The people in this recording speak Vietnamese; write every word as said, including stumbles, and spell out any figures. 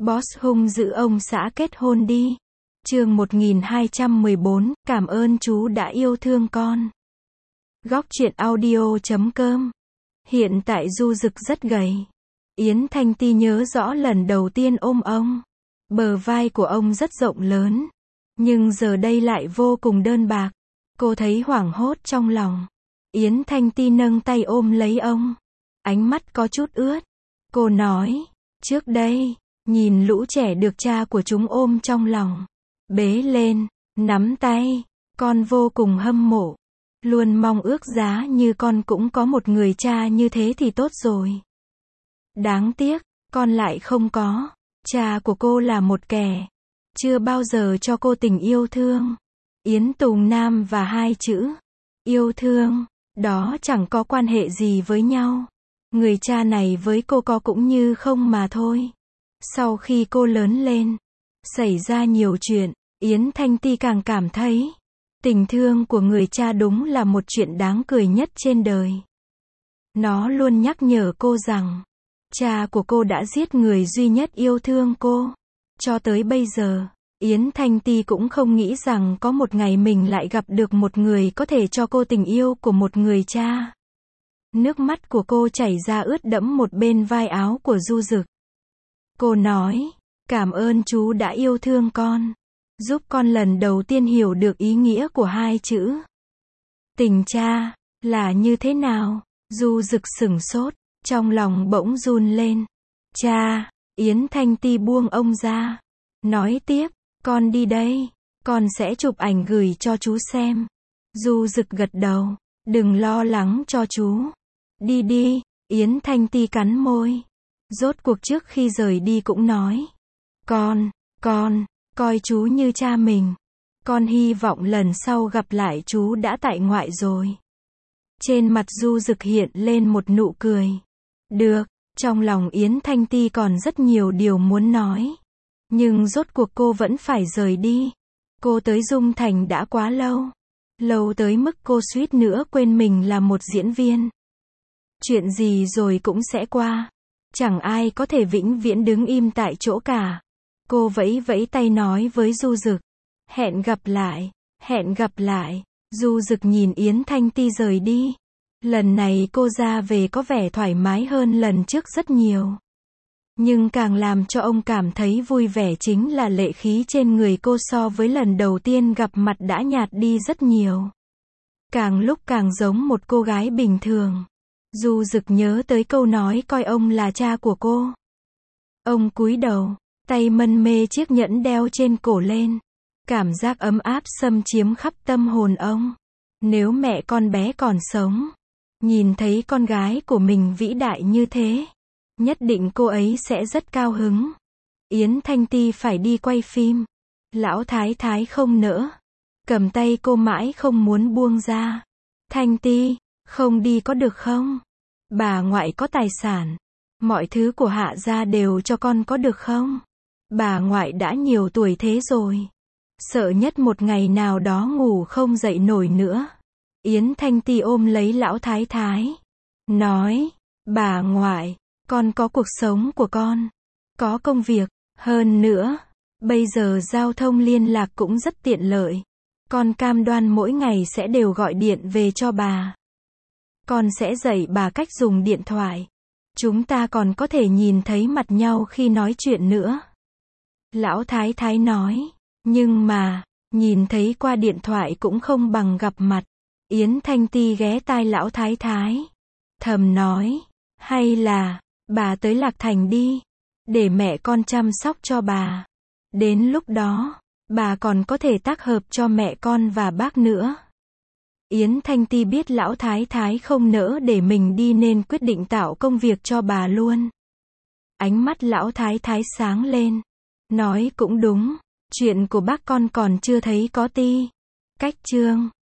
Boss hung dữ ông xã kết hôn đi. Chương một nghìn hai trăm mười bốn, cảm ơn chú đã yêu thương con. Góc truyện audio chấm com. Hiện tại Du Dực rất gầy. Yến Thanh Ti nhớ rõ lần đầu tiên ôm ông. Bờ vai của ông rất rộng lớn. Nhưng giờ đây lại vô cùng đơn bạc. Cô thấy hoảng hốt trong lòng. Yến Thanh Ti nâng tay ôm lấy ông. Ánh mắt có chút ướt. Cô nói, trước đây, nhìn lũ trẻ được cha của chúng ôm trong lòng, bế lên, nắm tay, con vô cùng hâm mộ. Luôn mong ước giá như con cũng có một người cha như thế thì tốt rồi. Đáng tiếc, con lại không có. Cha của cô là một kẻ chưa bao giờ cho cô tình yêu thương. Yến Tùng Nam và hai chữ yêu thương, đó chẳng có quan hệ gì với nhau. Người cha này với cô có cũng như không mà thôi. Sau khi cô lớn lên, xảy ra nhiều chuyện, Yến Thanh Ti càng cảm thấy tình thương của người cha đúng là một chuyện đáng cười nhất trên đời. Nó luôn nhắc nhở cô rằng, cha của cô đã giết người duy nhất yêu thương cô. Cho tới bây giờ, Yến Thanh Ti cũng không nghĩ rằng có một ngày mình lại gặp được một người có thể cho cô tình yêu của một người cha. Nước mắt của cô chảy ra ướt đẫm một bên vai áo của Du Dực. Cô nói, cảm ơn chú đã yêu thương con, giúp con lần đầu tiên hiểu được ý nghĩa của hai chữ tình cha là như thế nào. Du Dực sửng sốt, trong lòng bỗng run lên. Cha, Yến Thanh Ti buông ông ra, nói tiếp, con đi đây, con sẽ chụp ảnh gửi cho chú xem. Du Dực gật đầu, đừng lo lắng cho chú. Đi đi, Yến Thanh Ti cắn môi. Rốt cuộc trước khi rời đi cũng nói, con, con, coi chú như cha mình. Con hy vọng lần sau gặp lại chú đã tại ngoại rồi. Trên mặt Du Dực hiện lên một nụ cười. Được, trong lòng Yến Thanh Ti còn rất nhiều điều muốn nói. Nhưng rốt cuộc cô vẫn phải rời đi. Cô tới Dung Thành đã quá lâu. Lâu tới mức cô suýt nữa quên mình là một diễn viên. Chuyện gì rồi cũng sẽ qua. Chẳng ai có thể vĩnh viễn đứng im tại chỗ cả. Cô vẫy vẫy tay nói với Du Dực. Hẹn gặp lại, hẹn gặp lại. Du Dực nhìn Yến Thanh Ti rời đi. Lần này cô ra về có vẻ thoải mái hơn lần trước rất nhiều. Nhưng càng làm cho ông cảm thấy vui vẻ chính là lệ khí trên người cô so với lần đầu tiên gặp mặt đã nhạt đi rất nhiều. Càng lúc càng giống một cô gái bình thường. Du Dực nhớ tới câu nói coi ông là cha của cô. Ông cúi đầu, tay mân mê chiếc nhẫn đeo trên cổ lên. Cảm giác ấm áp xâm chiếm khắp tâm hồn ông. Nếu mẹ con bé còn sống, nhìn thấy con gái của mình vĩ đại như thế, nhất định cô ấy sẽ rất cao hứng. Yến Thanh Ti phải đi quay phim. Lão Thái Thái không nỡ, cầm tay cô mãi không muốn buông ra. Thanh Ti, không đi có được không? Bà ngoại có tài sản, mọi thứ của Hạ gia đều cho con có được không? Bà ngoại đã nhiều tuổi thế rồi, sợ nhất một ngày nào đó ngủ không dậy nổi nữa. Yến Thanh Ti ôm lấy Lão Thái Thái, nói, bà ngoại, con có cuộc sống của con, có công việc, hơn nữa, bây giờ giao thông liên lạc cũng rất tiện lợi. Con cam đoan mỗi ngày sẽ đều gọi điện về cho bà. Con sẽ dạy bà cách dùng điện thoại. Chúng ta còn có thể nhìn thấy mặt nhau khi nói chuyện nữa. Lão Thái Thái nói, nhưng mà, nhìn thấy qua điện thoại cũng không bằng gặp mặt. Yến Thanh Ti ghé tai Lão Thái Thái, thầm nói, hay là, bà tới Lạc Thành đi, để mẹ con chăm sóc cho bà. Đến lúc đó, bà còn có thể tác hợp cho mẹ con và bác nữa. Yến Thanh Ti biết Lão Thái Thái không nỡ để mình đi nên quyết định tạo công việc cho bà luôn. Ánh mắt Lão Thái Thái sáng lên, nói cũng đúng, chuyện của bác con còn chưa thấy có ti. Cách chương